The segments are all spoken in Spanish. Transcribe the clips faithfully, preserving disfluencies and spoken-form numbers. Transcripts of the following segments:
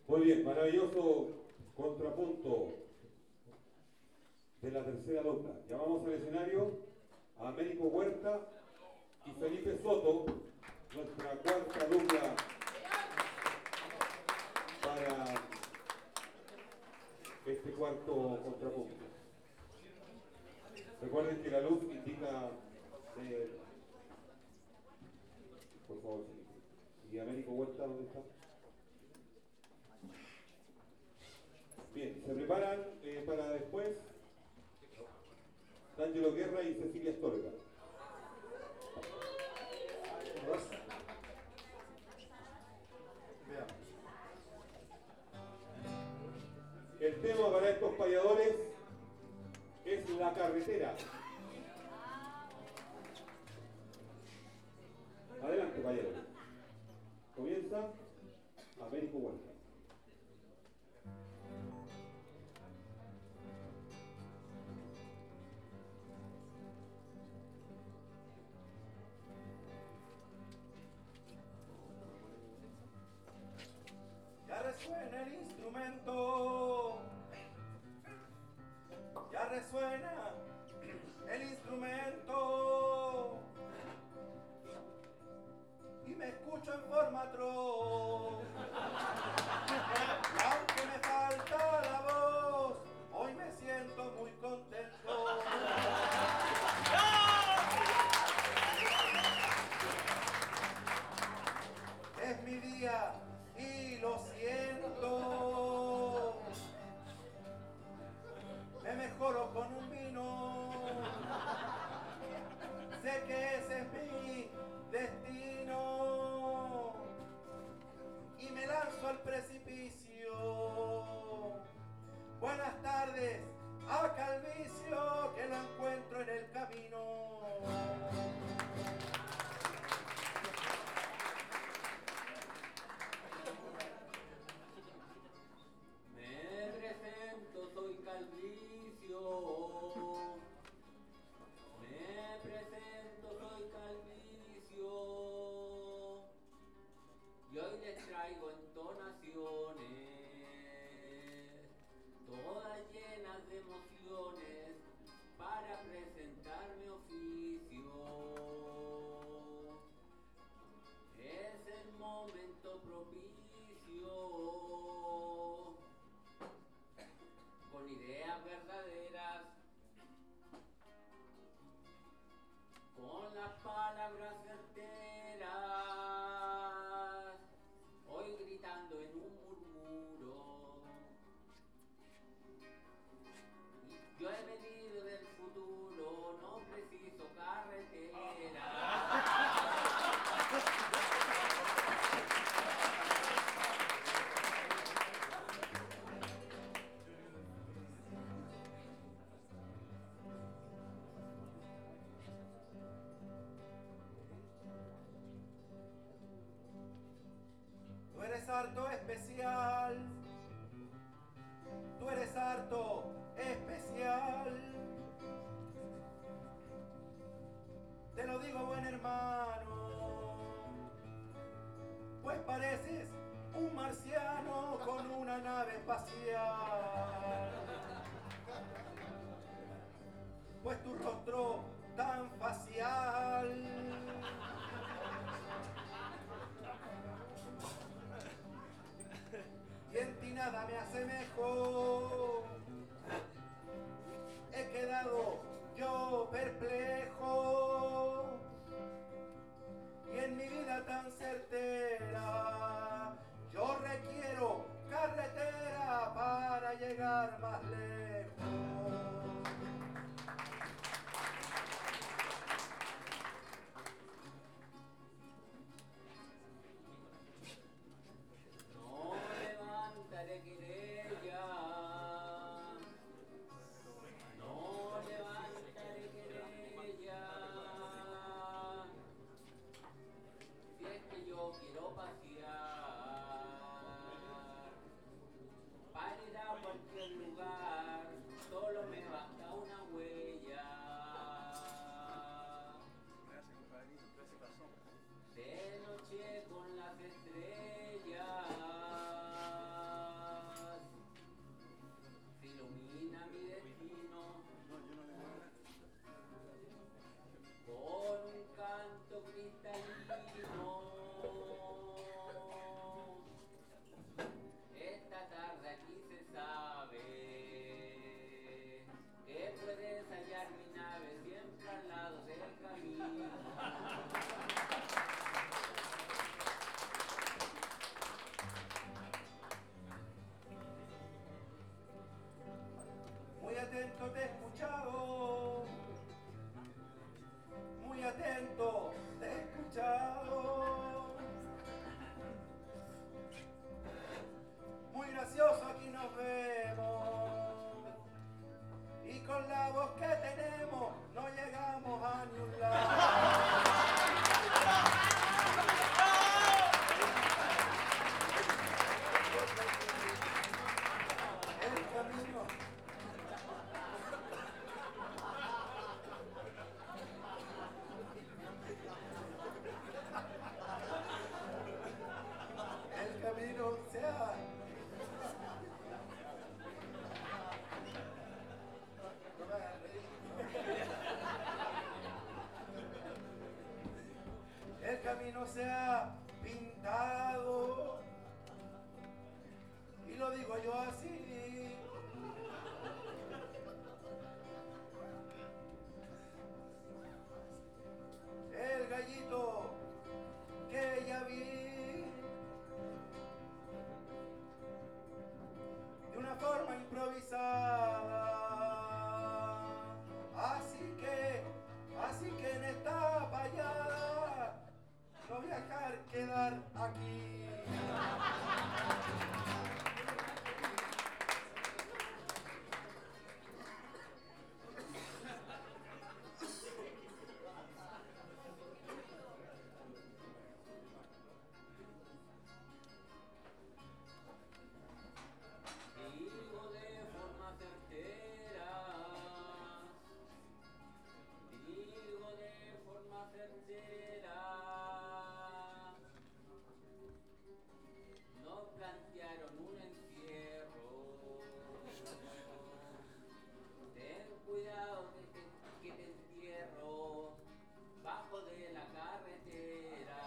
Muy bien, maravilloso contrapunto de la tercera dupla. Llamamos al escenario a Américo Huerta y Felipe Soto, nuestra cuarta dupla para este cuarto contrapunto. Recuerden que la luz indica, eh, por favor, ¿y Américo Huerta dónde está? Bien, se preparan eh, para después D'Angelo Guerra y Cecilia Astorga. El tema para estos payadores es la carretera. Adelante, payadores. Comienza Américo Huerta. Ya resuena el instrumento, ya resuena el instrumento y me escucho en forma tro. Y aunque me falta la voz, hoy me siento muy contento. Es mi día y lo siento. Me mejoro con un vino. Sé que ese es mi destino. Y me lanzo al precipicio. Buenas tardes a Calvicio, que lo encuentro en el camino. Me presento, soy Calvicio. Me presento, soy Calvicio. Y hoy les traigo entonaciones, todas llenas de emociones, para presentar mi oficio. Es el momento propicio, con ideas verdaderas, con las palabras certeras, hoy gritando en un murmuro. Yo he venido del futuro, no preciso carretera. Tú eres harto especial, tú eres harto especial. Te lo digo, buen hermano, pues pareces un marciano con una nave espacial. Pues tu rostro tan facial y en ti nada me asemejo. He quedado yo perplejo y en mi vida tan certera yo requiero carretera para llegar más lejos. No levantaré querella, no levantaré querella. atento te he escuchado, muy atento te he escuchado. Muy gracioso aquí nos vemos, y con la voz que tenemos no llegamos a ni un lado. El camino, el camino se ha no me hagas reír. El camino se ha pintado, y lo digo yo así. El gallito que ya vi, de una forma improvisada, así que, así que en esta payada no voy a dejar quedar aquí. Digo de forma certera, digo de forma certera, no plantearon un encierro. Ten cuidado que te, que te entierro bajo de la carretera.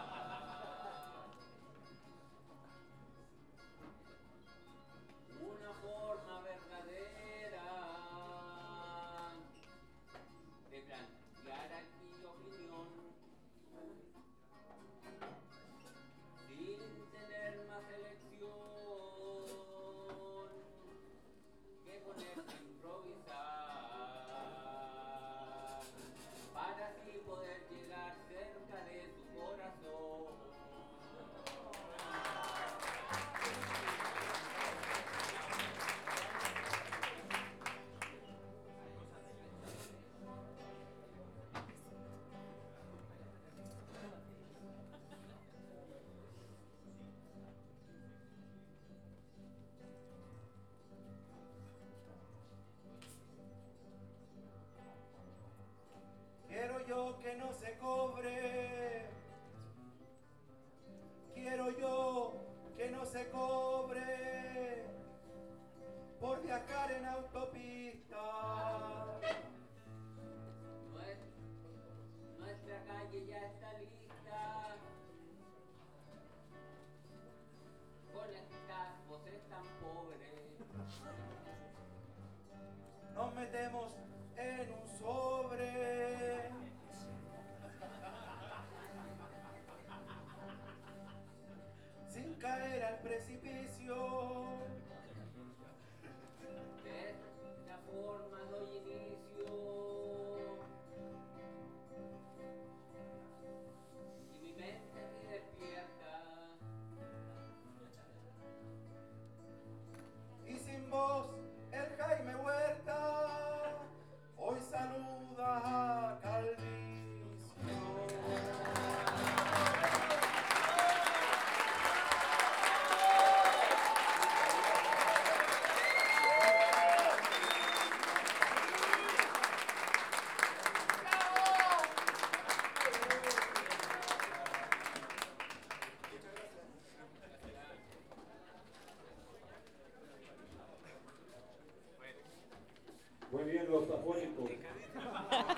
Una forma verdadera de plantear aquí opinión, sin tener más elección que ponerse a improvisar, para así poder llegar cerca de tu corazón. Quiero yo que no se cobre, quiero yo que no se cobre por viajar en autopista. Nues- Nuestra calle ya está lista con estas voces tan pobres. Nos metemos en un sobre, sin caer al precipicio. De esta forma doy inicio y mi mente se despierta. Y sin voz el Jaime Huerta hoy saluda a Calvicio. Muy bien, los afónicos.